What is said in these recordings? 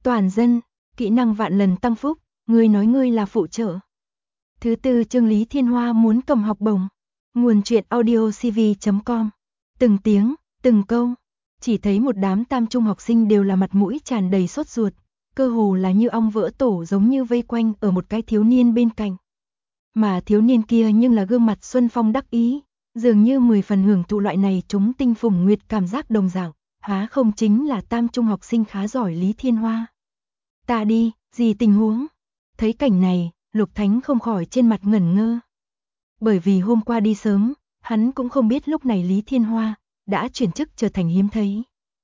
Toàn dân, kỹ năng vạn lần tăng phúc, ngươi nói ngươi là phụ trợ. Thứ tư chương Lý Thiên Hoa muốn cầm học bổng. Nguồn truyện audiocv.com. Từng tiếng, từng câu, chỉ thấy một đám tam trung học sinh đều là mặt mũi tràn đầy sốt ruột, cơ hồ là như ong vỡ tổ giống như vây quanh ở một cái thiếu niên bên cạnh. Mà thiếu niên kia nhưng là gương mặt xuân phong đắc ý, dường như 10 phần hưởng thụ loại này chúng tinh phùng nguyệt cảm giác đồng dạng, há không chính là tam trung học sinh khá giỏi Lý Thiên Hoa. Ta đi, gì tình huống? Thấy cảnh này, Lục Thánh không khỏi trên mặt ngẩn ngơ. Bởi vì hôm qua đi sớm, hắn cũng không biết lúc này Lý Thiên Hoa đã chuyển chức trở thành hiếm thấy.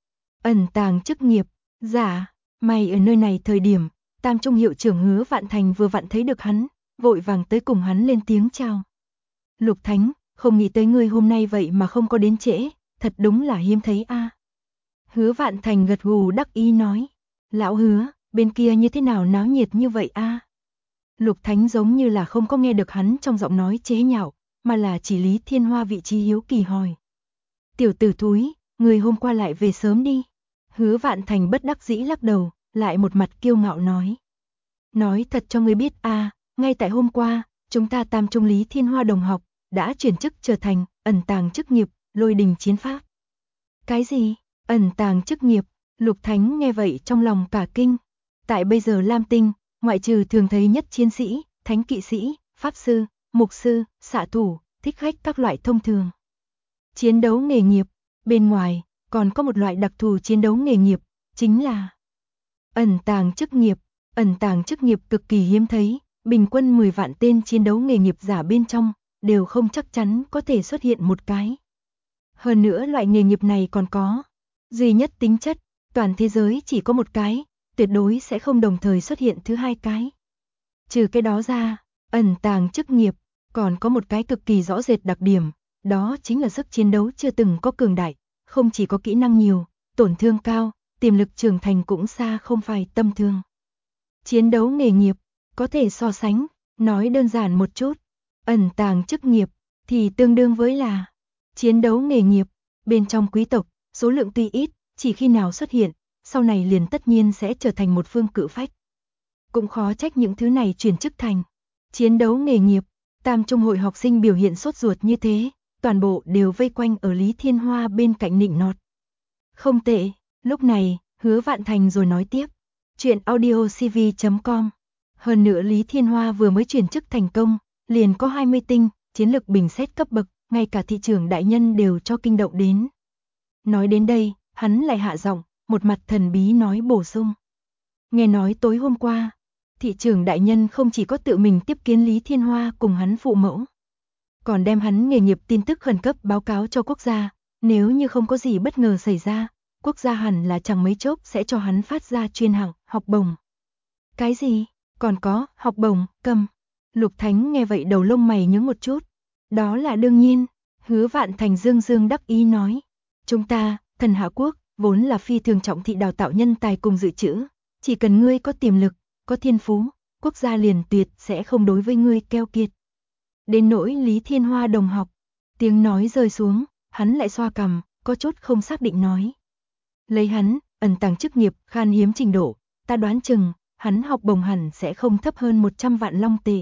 Ẩn tàng chức nghiệp, dạ, mày ở nơi này thời điểm, tam trung hiệu trưởng Hứa Vạn Thành vừa vặn thấy được hắn, vội vàng tới cùng hắn lên tiếng chào. Lục Thánh, không nghĩ tới ngươi hôm nay vậy mà không có đến trễ, thật đúng là hiếm thấy a. Hứa Vạn Thành gật gù đắc ý nói, lão Hứa, bên kia như thế nào náo nhiệt như vậy a? Lục Thánh giống như là không có nghe được hắn trong giọng nói chế nhạo, mà là chỉ Lý Thiên Hoa vị trí hiếu kỳ hỏi. Tiểu tử thúi, người hôm qua lại về sớm đi. Hứa Vạn Thành bất đắc dĩ lắc đầu, lại một mặt kiêu ngạo nói. Nói thật cho ngươi biết a, ngay tại hôm qua, chúng ta tam trung Lý Thiên Hoa đồng học, đã chuyển chức trở thành ẩn tàng chức nghiệp, lôi đình chiến pháp. Cái gì? Ẩn tàng chức nghiệp? Lục Thánh nghe vậy trong lòng cả kinh. Tại bây giờ Lam Tinh, ngoại trừ thường thấy nhất chiến sĩ, thánh kỵ sĩ, pháp sư, mục sư, xạ thủ, thích khách các loại thông thường chiến đấu nghề nghiệp, bên ngoài còn có một loại đặc thù chiến đấu nghề nghiệp, chính là ẩn tàng chức nghiệp. Ẩn tàng chức nghiệp cực kỳ hiếm thấy, bình quân 10 vạn tên chiến đấu nghề nghiệp giả bên trong đều không chắc chắn có thể xuất hiện một cái. Hơn nữa loại nghề nghiệp này còn có duy nhất tính chất, toàn thế giới chỉ có một cái, tuyệt đối sẽ không đồng thời xuất hiện thứ hai cái. Trừ cái đó ra, ẩn tàng chức nghiệp còn có một cái cực kỳ rõ rệt đặc điểm, đó chính là sức chiến đấu chưa từng có cường đại, không chỉ có kỹ năng nhiều, tổn thương cao, tiềm lực trưởng thành cũng xa không phải tầm thường. Chiến đấu nghề nghiệp, có thể so sánh, nói đơn giản một chút, ẩn tàng chức nghiệp thì tương đương với là chiến đấu nghề nghiệp, bên trong quý tộc, số lượng tuy ít, chỉ khi nào xuất hiện, sau này liền tất nhiên sẽ trở thành một phương cự phách. Cũng khó trách những thứ này chuyển chức thành chiến đấu nghề nghiệp. Tam trung hội học sinh biểu hiện sốt ruột như thế, toàn bộ đều vây quanh ở Lý Thiên Hoa bên cạnh nịnh nọt. Không tệ, lúc này, Hứa Vạn Thành rồi nói tiếp. Chuyện audiocv.com. Hơn nữa Lý Thiên Hoa vừa mới chuyển chức thành công, liền có 20 tinh, chiến lực bình xét cấp bậc, ngay cả thị trưởng đại nhân đều cho kinh động đến. Nói đến đây, hắn lại hạ giọng, một mặt thần bí nói bổ sung. Nghe nói tối hôm qua, thị trưởng đại nhân không chỉ có tự mình tiếp kiến Lý Thiên Hoa cùng hắn phụ mẫu, còn đem hắn nghề nghiệp tin tức khẩn cấp báo cáo cho quốc gia, nếu như không có gì bất ngờ xảy ra, quốc gia hẳn là chẳng mấy chốc sẽ cho hắn phát ra chuyên hạng học bổng. Cái gì? Còn có học bổng, cầm. Lục Thánh nghe vậy đầu lông mày nhướng một chút. Đó là đương nhiên, Hứa Vạn Thành dương dương đắc ý nói. Chúng ta, Thần Hạ Quốc, vốn là phi thường trọng thị đào tạo nhân tài cùng dự trữ, chỉ cần ngươi có tiềm lực, có thiên phú, quốc gia liền tuyệt sẽ không đối với ngươi keo kiệt. Đến nỗi Lý Thiên Hoa đồng học, tiếng nói rơi xuống, hắn lại xoa cằm, có chút không xác định nói. Lấy hắn, ẩn tàng chức nghiệp, khan hiếm trình độ, ta đoán chừng, hắn học bổng hẳn sẽ không thấp hơn 100 vạn long tệ.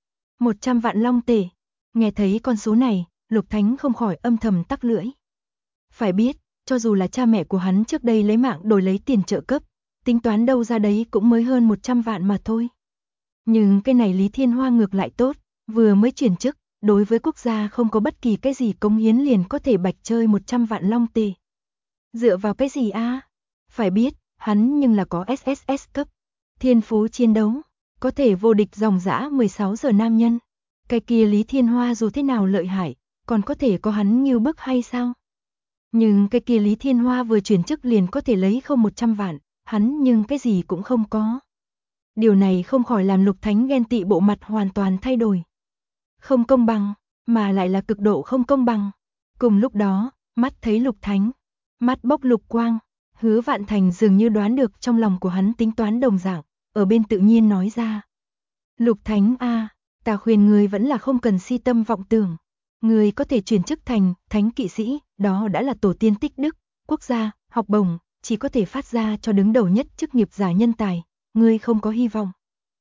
100 vạn long tệ, nghe thấy con số này, Lục Thánh không khỏi âm thầm tắc lưỡi. Phải biết, cho dù là cha mẹ của hắn trước đây lấy mạng đổi lấy tiền trợ cấp, tính toán đâu ra đấy cũng mới hơn 100 vạn mà thôi. Nhưng cái này Lý Thiên Hoa ngược lại tốt, vừa mới chuyển chức, đối với quốc gia không có bất kỳ cái gì cống hiến liền có thể bạch chơi 100 vạn long tệ. Dựa vào cái gì a? Phải biết, hắn nhưng là có SSS cấp, thiên phú chiến đấu, có thể vô địch dòng dã 16 giờ nam nhân. Cái kia Lý Thiên Hoa dù thế nào lợi hại, còn có thể có hắn ngưu bức hay sao? Nhưng cái kia Lý Thiên Hoa vừa chuyển chức liền có thể lấy không 100 vạn, hắn nhưng cái gì cũng không có. Điều này không khỏi làm Lục Thánh ghen tị bộ mặt hoàn toàn thay đổi. Không công bằng, mà lại là cực độ không công bằng. Cùng lúc đó, mắt thấy Lục Thánh, mắt bốc lục quang, Hứa Vạn Thành dường như đoán được trong lòng của hắn tính toán đồng dạng, ở bên tự nhiên nói ra. Lục Thánh a, ta khuyên ngươi vẫn là không cần si tâm vọng tưởng. Ngươi có thể chuyển chức thành thánh kỵ sĩ, đó đã là tổ tiên tích đức, quốc gia, học bổng, chỉ có thể phát ra cho đứng đầu nhất chức nghiệp giả nhân tài, ngươi không có hy vọng.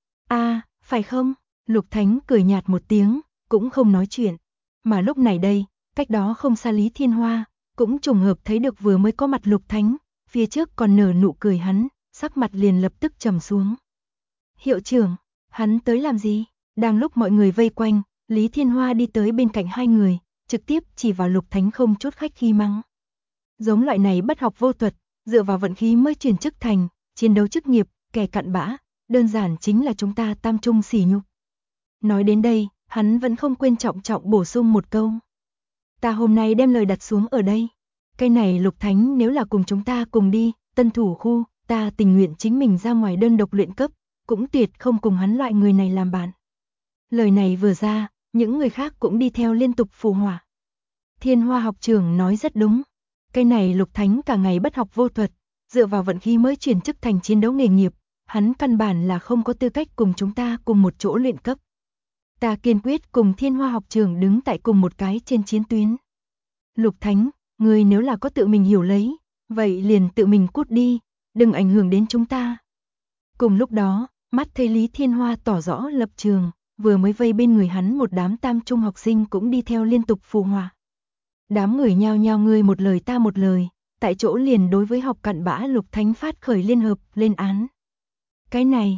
Phải không? Lục Thánh cười nhạt một tiếng, cũng không nói chuyện. Mà lúc này đây, cách đó không xa Lý Thiên Hoa, cũng trùng hợp thấy được vừa mới có mặt Lục Thánh, phía trước còn nở nụ cười hắn, sắc mặt liền lập tức trầm xuống. Hiệu trưởng, hắn tới làm gì? Đang lúc mọi người vây quanh, Lý Thiên Hoa đi tới bên cạnh hai người, trực tiếp chỉ vào Lục Thánh không chút khách khí mắng. Giống loại này bất học vô thuật, dựa vào vận khí mới chuyển chức thành, chiến đấu chức nghiệp, kẻ cặn bã, đơn giản chính là chúng ta tam trung sỉ nhục. Nói đến đây, hắn vẫn không quên trọng trọng bổ sung một câu. Ta hôm nay đem lời đặt xuống ở đây. Cái này Lục Thánh nếu là cùng chúng ta cùng đi, tân thủ khu, ta tình nguyện chính mình ra ngoài đơn độc luyện cấp, cũng tuyệt không cùng hắn loại người này làm bạn. Lời này vừa ra, những người khác cũng đi theo liên tục phụ họa. Thiên Hoa học trưởng nói rất đúng. Cái này Lục Thánh cả ngày bất học vô thuật, dựa vào vận khí mới chuyển chức thành chiến đấu nghề nghiệp, hắn căn bản là không có tư cách cùng chúng ta cùng một chỗ luyện cấp. Ta kiên quyết cùng Thiên Hoa học trưởng đứng tại cùng một cái trên chiến tuyến. Lục Thánh, ngươi nếu là có tự mình hiểu lấy, vậy liền tự mình cút đi, đừng ảnh hưởng đến chúng ta. Cùng lúc đó, mắt thấy Lý Thiên Hoa tỏ rõ lập trường, vừa mới vây bên người hắn một đám tam trung học sinh cũng đi theo liên tục phụ họa. Đám người nhao nhao ngươi một lời ta một lời, tại chỗ liền đối với học cặn bã Lục Thánh phát khởi liên hợp lên án. Cái này,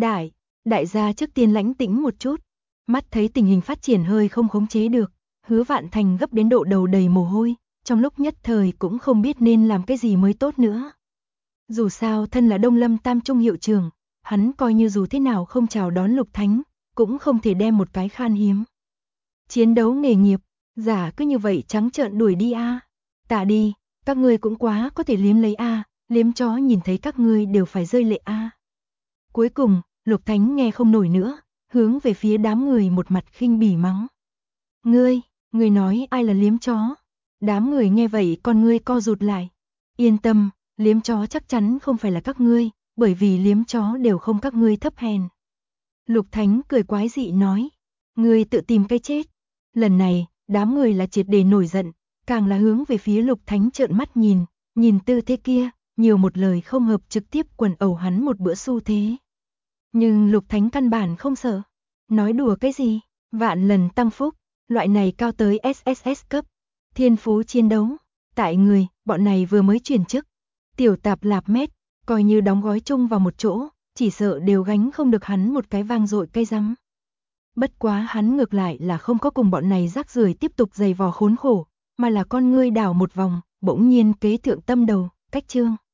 đại gia trước tiên lãnh tĩnh một chút, mắt thấy tình hình phát triển hơi không khống chế được, Hứa Vạn Thành gấp đến độ đầu đầy mồ hôi, trong lúc nhất thời cũng không biết nên làm cái gì mới tốt nữa. Dù sao thân là Đông Lâm Tam Trung hiệu trưởng, hắn coi như dù thế nào không chào đón Lục Thánh, cũng không thể đem một cái khan hiếm chiến đấu nghề nghiệp, giả cứ như vậy trắng trợn đuổi đi a. Tạ đi, các ngươi cũng quá có thể liếm lấy a, liếm chó nhìn thấy các ngươi đều phải rơi lệ a. Cuối cùng, Lục Thánh nghe không nổi nữa, hướng về phía đám người một mặt khinh bỉ mắng. Ngươi nói ai là liếm chó? Đám người nghe vậy con ngươi co rụt lại. Yên tâm, liếm chó chắc chắn không phải là các ngươi, bởi vì liếm chó đều không các ngươi thấp hèn. Lục Thánh cười quái dị nói, ngươi tự tìm cái chết. Lần này, đám người là triệt để nổi giận, càng là hướng về phía Lục Thánh trợn mắt nhìn tư thế kia, nhiều một lời không hợp trực tiếp quần ẩu hắn một bữa xu thế. Nhưng Lục Thánh căn bản không sợ. Nói đùa cái gì, vạn lần tăng phúc, loại này cao tới SSS cấp, thiên phú chiến đấu, tại người, bọn này vừa mới chuyển chức, tiểu tạp lạp mét, coi như đóng gói chung vào một chỗ, chỉ sợ đều gánh không được hắn một cái vang dội cây rắm. Bất quá hắn ngược lại là không có cùng bọn này rác rưởi tiếp tục giày vò khốn khổ, mà là con ngươi đảo một vòng, bỗng nhiên kế thượng tâm đầu, cách chương.